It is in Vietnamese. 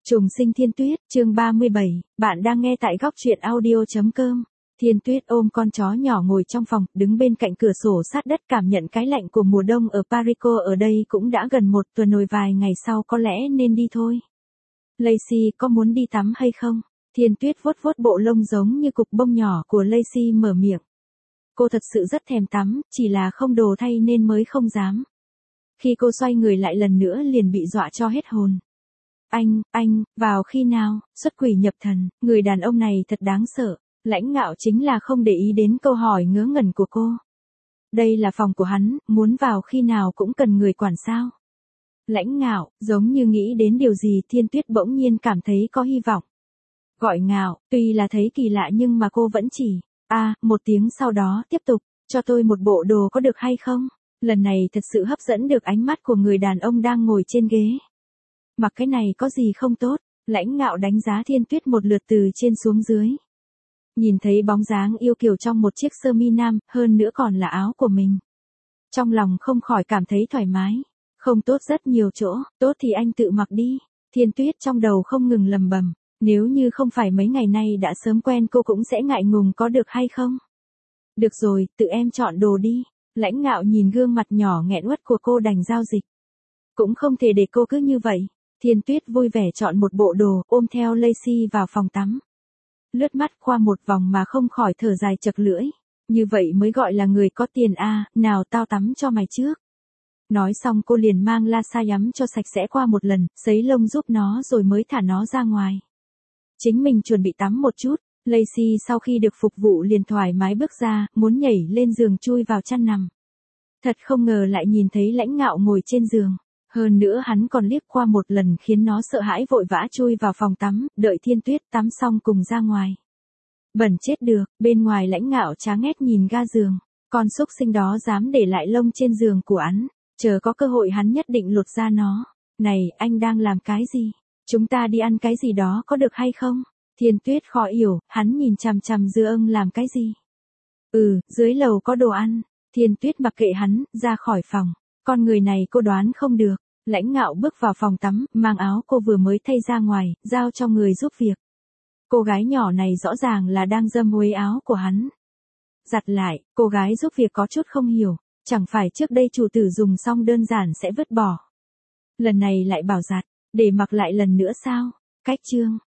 Trùng sinh Thiên Tuyết, chương 37, bạn đang nghe tại góc truyện audio.com. Thiên Tuyết ôm con chó nhỏ ngồi trong phòng, đứng bên cạnh cửa sổ sát đất cảm nhận cái lạnh của mùa đông ở Paris. Ở đây cũng đã gần một tuần rồi, vài ngày sau có lẽ nên đi thôi. Lacey có muốn đi tắm hay không? Thiên Tuyết vuốt vuốt bộ lông giống như cục bông nhỏ của Lacey mở miệng. Cô thật sự rất thèm tắm, chỉ là không đồ thay nên mới không dám. Khi cô xoay người lại lần nữa liền bị dọa cho hết hồn. Anh, vào khi nào, xuất quỷ nhập thần, người đàn ông này thật đáng sợ. Lãnh Ngạo chính là không để ý đến câu hỏi ngớ ngẩn của cô. Đây là phòng của hắn, muốn vào khi nào cũng cần người quản sao. Lãnh Ngạo, giống như nghĩ đến điều gì, Thiên Tuyết bỗng nhiên cảm thấy có hy vọng. Gọi Ngạo, tuy là thấy kỳ lạ nhưng mà cô vẫn chỉ, một tiếng sau đó tiếp tục, cho tôi một bộ đồ có được hay không? Lần này thật sự hấp dẫn được ánh mắt của người đàn ông đang ngồi trên ghế. Mặc cái này có gì không tốt, Lãnh Ngạo đánh giá Thiên Tuyết một lượt từ trên xuống dưới. Nhìn thấy bóng dáng yêu kiều trong một chiếc sơ mi nam, hơn nữa còn là áo của mình. Trong lòng không khỏi cảm thấy thoải mái. Không tốt rất nhiều chỗ, tốt thì anh tự mặc đi. Thiên Tuyết trong đầu không ngừng lầm bầm. Nếu như không phải mấy ngày nay đã sớm quen cô cũng sẽ ngại ngùng có được hay không? Được rồi, tự em chọn đồ đi. Lãnh Ngạo nhìn gương mặt nhỏ nghẹn uất của cô đành giao dịch. Cũng không thể để cô cứ như vậy. Thiên Tuyết vui vẻ chọn một bộ đồ, ôm theo Lacey vào phòng tắm. Lướt mắt qua một vòng mà không khỏi thở dài chật lưỡi. Như vậy mới gọi là người có tiền nào tao tắm cho mày trước. Nói xong cô liền mang la sa yắm cho sạch sẽ qua một lần, sấy lông giúp nó rồi mới thả nó ra ngoài. Chính mình chuẩn bị tắm một chút, Lacey sau khi được phục vụ liền thoải mái bước ra, muốn nhảy lên giường chui vào chăn nằm. Thật không ngờ lại nhìn thấy Lãnh Ngạo ngồi trên giường. Hơn nữa hắn còn liếc qua một lần khiến nó sợ hãi vội vã chui vào phòng tắm, đợi Thiên Tuyết tắm xong cùng ra ngoài. Bẩn chết được, bên ngoài Lãnh Ngạo chán ghét nhìn ga giường. Con xúc sinh đó dám để lại lông trên giường của hắn. Chờ có cơ hội hắn nhất định lột ra nó. Này, anh đang làm cái gì? Chúng ta đi ăn cái gì đó có được hay không? Thiên Tuyết khó hiểu, hắn nhìn chằm chằm dưa ưng làm cái gì? Dưới lầu có đồ ăn. Thiên Tuyết mặc kệ hắn, ra khỏi phòng. Con người này cô đoán không được. Lãnh Ngạo bước vào phòng tắm, mang áo cô vừa mới thay ra ngoài, giao cho người giúp việc. Cô gái nhỏ này rõ ràng là đang dâm uế áo của hắn. Giặt lại, cô gái giúp việc có chút không hiểu, chẳng phải trước đây chủ tử dùng xong đơn giản sẽ vứt bỏ. Lần này lại bảo giặt, để mặc lại lần nữa sao? Cách chương.